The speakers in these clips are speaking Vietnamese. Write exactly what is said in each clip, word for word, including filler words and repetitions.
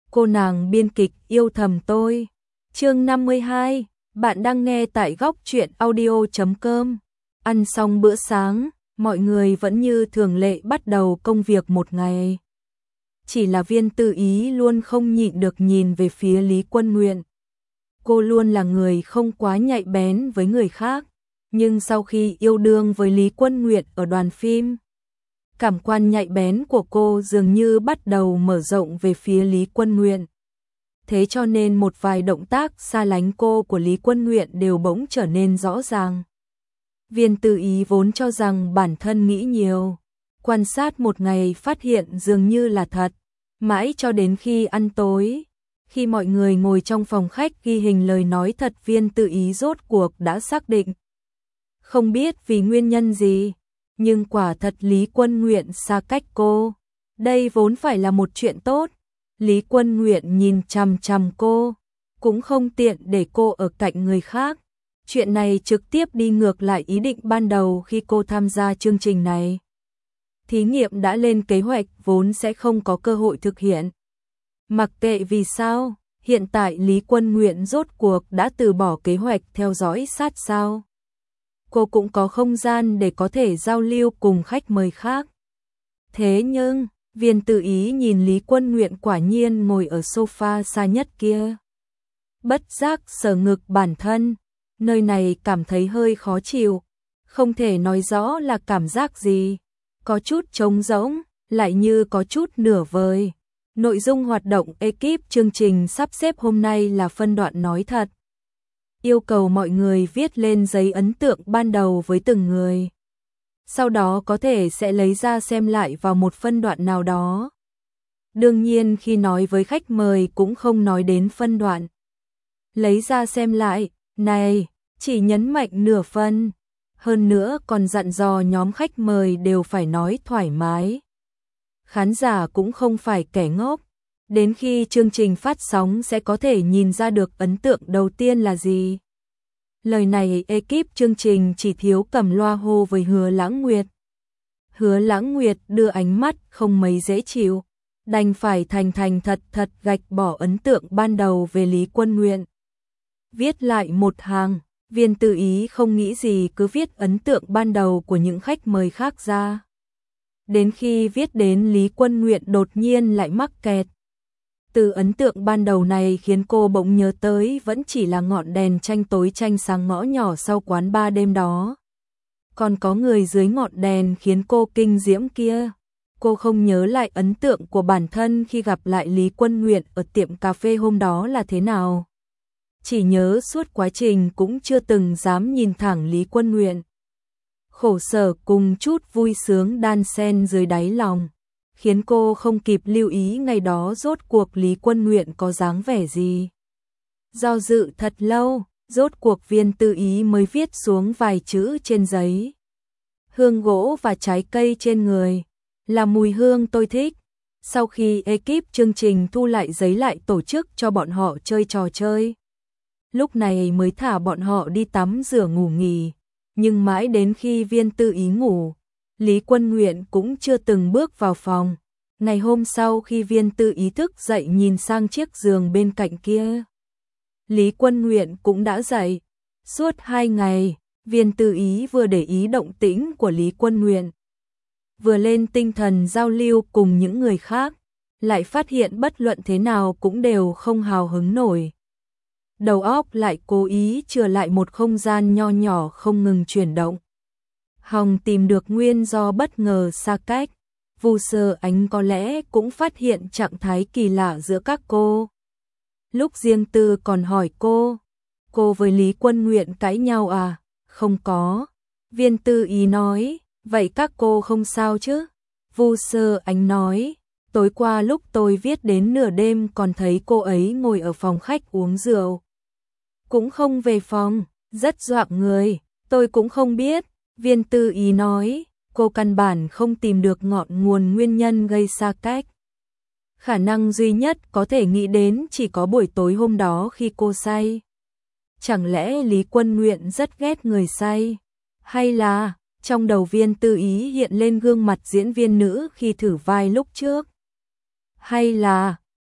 cô nàng biên kịch yêu thầm tôi. Chương năm mươi hai, bạn đang nghe tại góc truyện audio chấm com. Ăn xong bữa sáng, mọi người vẫn như thường lệ bắt đầu công việc một ngày. Chỉ là Viên Tư Ý luôn không nhịn được nhìn về phía Lý Quân Nguyện. Cô luôn là người không quá nhạy bén với người khác, nhưng sau khi yêu đương với Lý Quân Nguyện ở đoàn phim, cảm quan nhạy bén của cô dường như bắt đầu mở rộng về phía Lý Quân Nguyện. Thế cho nên một vài động tác xa lánh cô của Lý Quân Nguyện đều bỗng trở nên rõ ràng. Viên Tư Ý vốn cho rằng bản thân nghĩ nhiều, quan sát một ngày phát hiện dường như là thật, mãi cho đến khi ăn tối, khi mọi người ngồi trong phòng khách ghi hình lời nói thật, Viên Tư Ý rốt cuộc đã xác định. Không biết vì nguyên nhân gì, nhưng quả thật Lý Quân Nguyện xa cách cô. Đây vốn phải là một chuyện tốt. Lý Quân Nguyện nhìn chằm chằm cô, cũng không tiện để cô ở cạnh người khác. Chuyện này trực tiếp đi ngược lại ý định ban đầu khi cô tham gia chương trình này. Thí nghiệm đã lên kế hoạch vốn sẽ không có cơ hội thực hiện. Mặc kệ vì sao, hiện tại Lý Quân Nguyện rốt cuộc đã từ bỏ kế hoạch theo dõi sát sao. Cô cũng có không gian để có thể giao lưu cùng khách mời khác. Thế nhưng, Viên Tư Ý nhìn Lý Quân Nguyện quả nhiên ngồi ở sofa xa nhất kia. Bất giác sờ ngực bản thân, nơi này cảm thấy hơi khó chịu, không thể nói rõ là cảm giác gì, có chút trống rỗng, lại như có chút nửa vời. Nội dung hoạt động ekip chương trình sắp xếp hôm nay là phân đoạn nói thật. Yêu cầu mọi người viết lên giấy ấn tượng ban đầu với từng người. Sau đó có thể sẽ lấy ra xem lại vào một phân đoạn nào đó. Đương nhiên khi nói với khách mời cũng không nói đến phân đoạn. Lấy ra xem lại, này, chỉ nhấn mạnh nửa phân. Hơn nữa còn dặn dò nhóm khách mời đều phải nói thoải mái. Khán giả cũng không phải kẻ ngốc. Đến khi chương trình phát sóng sẽ có thể nhìn ra được ấn tượng đầu tiên là gì. Lời này ekip chương trình chỉ thiếu cầm loa hô với Hứa Lãng Nguyệt. Hứa Lãng Nguyệt đưa ánh mắt không mấy dễ chịu, đành phải thành thành thật thật gạch bỏ ấn tượng ban đầu về Lý Quân Nguyện. Viết lại một hàng, Viên Tư Ý không nghĩ gì cứ viết ấn tượng ban đầu của những khách mời khác ra. Đến khi viết đến Lý Quân Nguyện đột nhiên lại mắc kẹt. Từ ấn tượng ban đầu này khiến cô bỗng nhớ tới vẫn chỉ là ngọn đèn tranh tối tranh sáng ngõ nhỏ sau quán bar đêm đó. Còn có người dưới ngọn đèn khiến cô kinh diễm kia. Cô không nhớ lại ấn tượng của bản thân khi gặp lại Lý Quân Nguyện ở tiệm cà phê hôm đó là thế nào. Chỉ nhớ suốt quá trình cũng chưa từng dám nhìn thẳng Lý Quân Nguyện. Khổ sở cùng chút vui sướng đan xen dưới đáy lòng, khiến cô không kịp lưu ý ngày đó rốt cuộc Lý Quân Nguyện có dáng vẻ gì. Do dự thật lâu, rốt cuộc Viên Tư Ý mới viết xuống vài chữ trên giấy. Hương gỗ và trái cây trên người, là mùi hương tôi thích. Sau khi ekip chương trình thu lại giấy lại tổ chức cho bọn họ chơi trò chơi. Lúc này mới thả bọn họ đi tắm rửa ngủ nghỉ, nhưng mãi đến khi Viên Tư Ý ngủ, Lý Quân Nguyện cũng chưa từng bước vào phòng. Ngày hôm sau khi Viên Tư Ý thức dậy nhìn sang chiếc giường bên cạnh kia, Lý Quân Nguyện cũng đã dậy. Suốt hai ngày, Viên Tư Ý vừa để ý động tĩnh của Lý Quân Nguyện, vừa lên tinh thần giao lưu cùng những người khác, lại phát hiện bất luận thế nào cũng đều không hào hứng nổi. Đầu óc lại cố ý chừa lại một không gian nho nhỏ không ngừng chuyển động. Hòng tìm được nguyên do bất ngờ xa cách. Vu Sơ Ánh có lẽ cũng phát hiện trạng thái kỳ lạ giữa các cô. Lúc riêng tư còn hỏi cô, cô với Lý Quân Nguyện cãi nhau à? Không có. Viên Tư Ý nói, vậy các cô không sao chứ? Vu Sơ Ánh nói, tối qua lúc tôi viết đến nửa đêm còn thấy cô ấy ngồi ở phòng khách uống rượu. Cũng không về phòng, rất dọa người, tôi cũng không biết. Viên Tư Ý nói, cô căn bản không tìm được ngọn nguồn nguyên nhân gây xa cách. Khả năng duy nhất có thể nghĩ đến chỉ có buổi tối hôm đó khi cô say. Chẳng lẽ Lý Quân Nguyện rất ghét người say? Hay là, trong đầu Viên Tư Ý hiện lên gương mặt diễn viên nữ khi thử vai lúc trước? Hay là,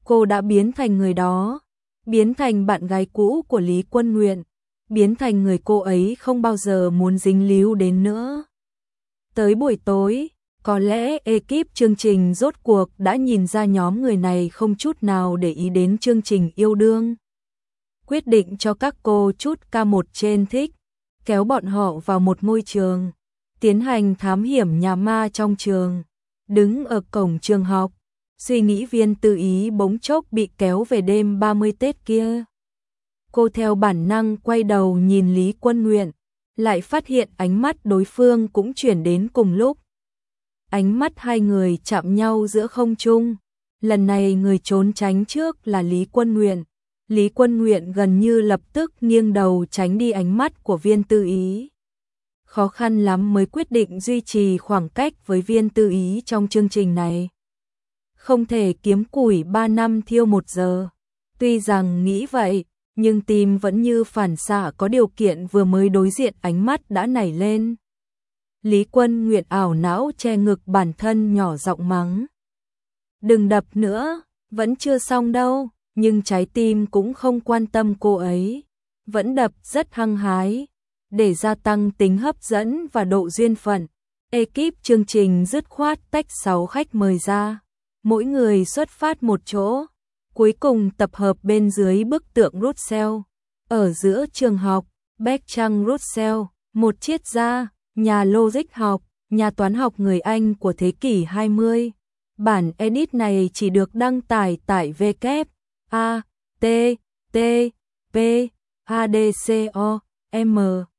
cô đã biến thành người đó, biến thành bạn gái cũ của Lý Quân Nguyện, biến thành người cô ấy không bao giờ muốn dính líu đến nữa. Tới buổi tối, có lẽ ekip chương trình rốt cuộc đã nhìn ra nhóm người này không chút nào để ý đến chương trình yêu đương. Quyết định cho các cô chút ca một trên thích, kéo bọn họ vào một ngôi trường, tiến hành thám hiểm nhà ma trong trường. Đứng ở cổng trường học, suy nghĩ Viên Tư Ý bỗng chốc bị kéo về đêm ba mươi Tết kia. Cô theo bản năng quay đầu nhìn Lý Quân Nguyện, lại phát hiện ánh mắt đối phương cũng chuyển đến cùng lúc. Ánh mắt hai người chạm nhau giữa không trung. Lần này người trốn tránh trước là Lý Quân Nguyện. Lý Quân Nguyện gần như lập tức nghiêng đầu tránh đi ánh mắt của Viên Tư Ý. Khó khăn lắm mới quyết định duy trì khoảng cách với Viên Tư Ý trong chương trình này. Không thể kiếm củi ba năm thiêu một giờ. Tuy rằng nghĩ vậy, nhưng tim vẫn như phản xạ có điều kiện vừa mới đối diện ánh mắt đã nảy lên. Lý Quân Nguyện ảo não che ngực bản thân nhỏ giọng mắng. Đừng đập nữa, vẫn chưa xong đâu, nhưng trái tim cũng không quan tâm cô ấy. Vẫn đập rất hăng hái. Để gia tăng tính hấp dẫn và độ duyên phận, ekip chương trình dứt khoát tách sáu khách mời ra. Mỗi người xuất phát một chỗ, cuối cùng tập hợp bên dưới bức tượng Russell. Ở giữa trường học, Bertrand Russell, một triết gia, nhà logic học, nhà toán học người Anh của thế kỷ hai mươi. Bản edit này chỉ được đăng tải tại W A T T P A D C O M.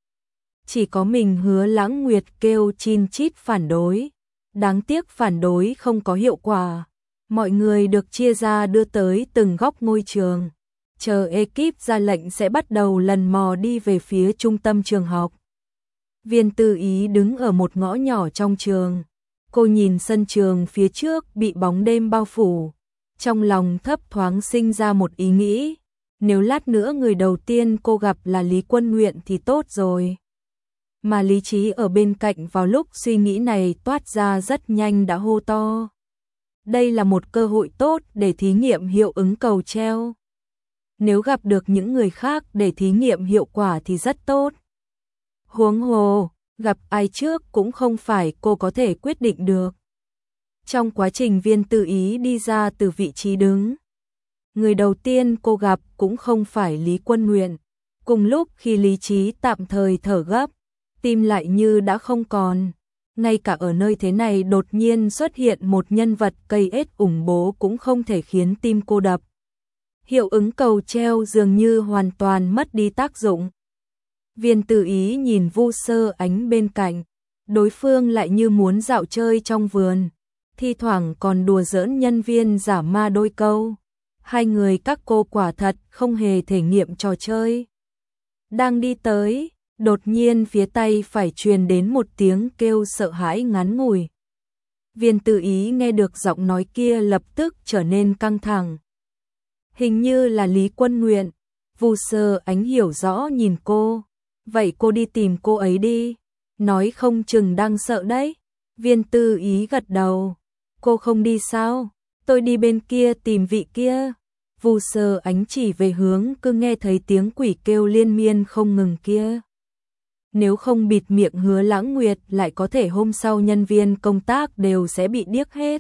Chỉ có mình Hứa Lãng Nguyệt kêu chin chít phản đối. Đáng tiếc phản đối không có hiệu quả. Mọi người được chia ra đưa tới từng góc ngôi trường. Chờ ekip ra lệnh sẽ bắt đầu lần mò đi về phía trung tâm trường học. Viên Tư Ý đứng ở một ngõ nhỏ trong trường. Cô nhìn sân trường phía trước bị bóng đêm bao phủ. Trong lòng thấp thoáng sinh ra một ý nghĩ. Nếu lát nữa người đầu tiên cô gặp là Lý Quân Nguyện thì tốt rồi. Mà lý trí ở bên cạnh vào lúc suy nghĩ này toát ra rất nhanh đã hô to. Đây là một cơ hội tốt để thí nghiệm hiệu ứng cầu treo. Nếu gặp được những người khác để thí nghiệm hiệu quả thì rất tốt. Huống hồ, gặp ai trước cũng không phải cô có thể quyết định được. Trong quá trình Viên Tư Ý đi ra từ vị trí đứng, người đầu tiên cô gặp cũng không phải Lý Quân Nguyện. Cùng lúc khi lý trí tạm thời thở gấp, tim lại như đã không còn. Ngay cả ở nơi thế này đột nhiên xuất hiện một nhân vật cây ết ủng bố cũng không thể khiến tim cô đập. Hiệu ứng cầu treo dường như hoàn toàn mất đi tác dụng. Viên Tư Ý nhìn Vu Sơ Ánh bên cạnh, đối phương lại như muốn dạo chơi trong vườn, thi thoảng còn đùa giỡn nhân viên giả ma đôi câu. Hai người các cô quả thật không hề thể nghiệm trò chơi. Đang đi tới, đột nhiên phía tay phải truyền đến một tiếng kêu sợ hãi ngắn ngủi. Viên Tư Ý nghe được giọng nói kia lập tức trở nên căng thẳng. Hình như là Lý Quân Nguyện. Vu Sơ Ánh hiểu rõ nhìn cô. Vậy cô đi tìm cô ấy đi. Nói không chừng đang sợ đấy. Viên Tư Ý gật đầu. Cô không đi sao? Tôi đi bên kia tìm vị kia. Vu Sơ Ánh chỉ về hướng cứ nghe thấy tiếng quỷ kêu liên miên không ngừng kia. Nếu không bịt miệng Hứa Lãng Nguyệt lại có thể hôm sau nhân viên công tác đều sẽ bị điếc hết.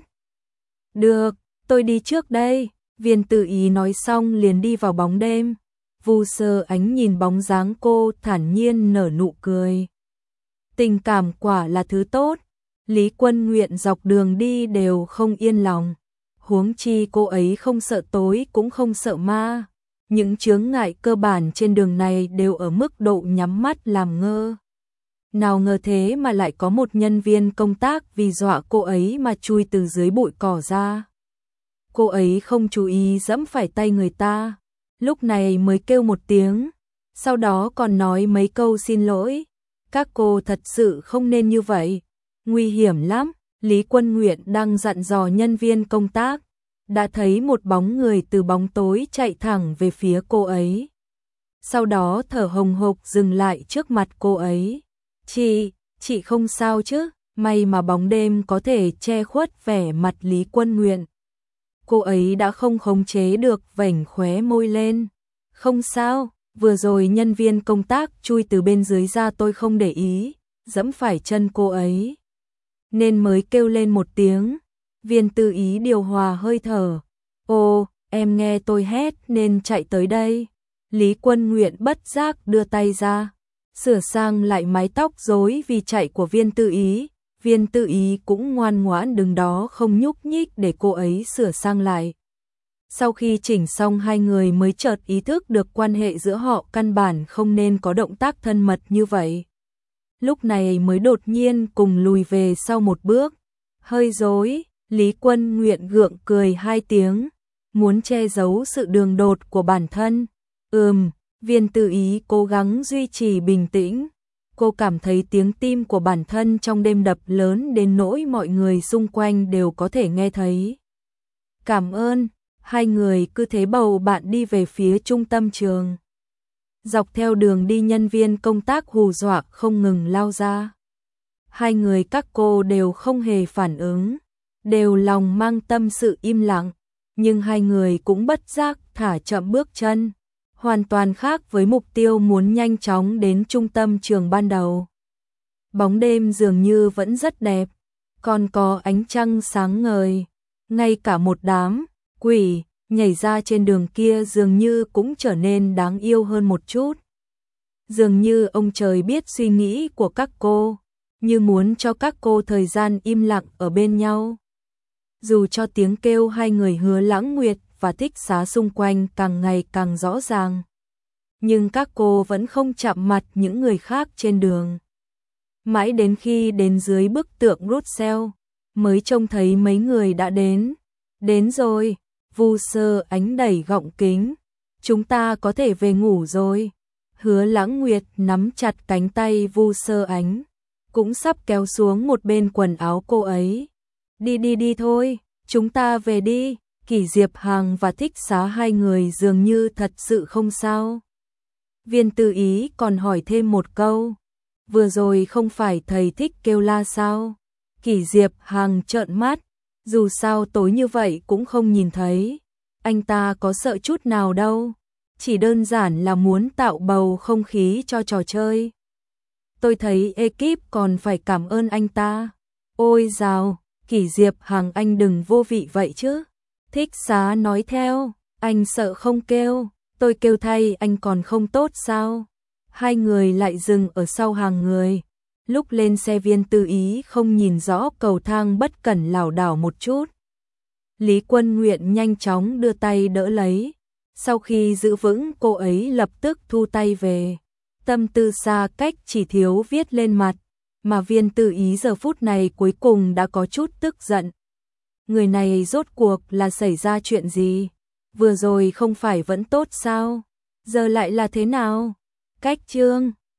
Được, tôi đi trước đây. Viên Tư Ý nói xong liền đi vào bóng đêm. Vu Sơ Ánh nhìn bóng dáng cô thản nhiên nở nụ cười. Tình cảm quả là thứ tốt. Lý Quân Nguyện dọc đường đi đều không yên lòng. Huống chi cô ấy không sợ tối cũng không sợ ma. Những chướng ngại cơ bản trên đường này đều ở mức độ nhắm mắt làm ngơ. Nào ngờ thế mà lại có một nhân viên công tác vì dọa cô ấy mà chui từ dưới bụi cỏ ra. Cô ấy không chú ý dẫm phải tay người ta, lúc này mới kêu một tiếng, sau đó còn nói mấy câu xin lỗi. Các cô thật sự không nên như vậy, nguy hiểm lắm. Lý Quân Nguyện đang dặn dò nhân viên công tác, đã thấy một bóng người từ bóng tối chạy thẳng về phía cô ấy. Sau đó thở hồng hộc dừng lại trước mặt cô ấy. Chị, chị không sao chứ? May mà bóng đêm có thể che khuất vẻ mặt Lý Quân Nguyện. cô ấy đã không khống chế được vểnh khóe môi lên. Không sao, vừa rồi nhân viên công tác chui từ bên dưới ra tôi không để ý, dẫm phải chân cô ấy, nên mới kêu lên một tiếng. Viên Tư Ý điều hòa hơi thở. Ô, em nghe tôi hét nên chạy tới đây. Lý Quân Nguyện bất giác đưa tay ra, sửa sang lại mái tóc rối vì chạy của Viên Tư Ý. Viên Tư Ý cũng ngoan ngoãn đứng đó không nhúc nhích để cô ấy sửa sang lại. Sau khi chỉnh xong hai người mới chợt ý thức được quan hệ giữa họ căn bản không nên có động tác thân mật như vậy. Lúc này mới đột nhiên cùng lùi về sau một bước. Hơi rối, Lý Quân Nguyện gượng cười hai tiếng, muốn che giấu sự đường đột của bản thân. Ừm, Viên Tư Ý cố gắng duy trì bình tĩnh. Cô cảm thấy tiếng tim của bản thân trong đêm đập lớn đến nỗi mọi người xung quanh đều có thể nghe thấy. Cảm ơn, hai người cứ thế bầu bạn đi về phía trung tâm trường. Dọc theo đường đi nhân viên công tác hù dọa không ngừng lao ra. Hai người các cô đều không hề phản ứng, đều lòng mang tâm sự im lặng, nhưng hai người cũng bất giác thả chậm bước chân, hoàn toàn khác với mục tiêu muốn nhanh chóng đến trung tâm trường ban đầu. Bóng đêm dường như vẫn rất đẹp, còn có ánh trăng sáng ngời, ngay cả một đám quỷ nhảy ra trên đường kia dường như cũng trở nên đáng yêu hơn một chút. Dường như ông trời biết suy nghĩ của các cô, như muốn cho các cô thời gian im lặng ở bên nhau. Dù cho tiếng kêu hai người Hứa Lãng Nguyệt và Thích Xá xung quanh càng ngày càng rõ ràng, nhưng các cô vẫn không chạm mặt những người khác trên đường. Mãi đến khi đến dưới bức tượng Russell, mới trông thấy mấy người đã đến. Đến rồi, Vu Sơ Ánh đẩy gọng kính. Chúng ta có thể về ngủ rồi. Hứa Lãng Nguyệt nắm chặt cánh tay Vu Sơ Ánh, cũng sắp kéo xuống một bên quần áo cô ấy. Đi đi đi thôi, chúng ta về đi. Kỷ Diệp Hằng và Thích Xá hai người dường như thật sự không sao. Viên Tư Ý còn hỏi thêm một câu. Vừa rồi không phải thầy thích kêu la sao? Kỷ Diệp Hằng trợn mắt. Dù sao tối như vậy cũng không nhìn thấy. Anh ta có sợ chút nào đâu. Chỉ đơn giản là muốn tạo bầu không khí cho trò chơi. Tôi thấy ekip còn phải cảm ơn anh ta. Ôi dào, Kỷ Diệp Hằng anh đừng vô vị vậy chứ. Thích Xá nói theo, anh sợ không kêu, tôi kêu thay anh còn không tốt sao? Hai người lại dừng ở sau hàng người. Lúc lên xe Viên Tư Ý không nhìn rõ cầu thang bất cẩn lảo đảo một chút. Lý Quân Nguyện nhanh chóng đưa tay đỡ lấy. Sau khi giữ vững cô ấy lập tức thu tay về. Tâm tư xa cách chỉ thiếu viết lên mặt. Mà Viên Tư Ý giờ phút này cuối cùng đã có chút tức giận. Người này rốt cuộc là xảy ra chuyện gì? Vừa rồi không phải vẫn tốt sao? Giờ lại là thế nào? Cách chương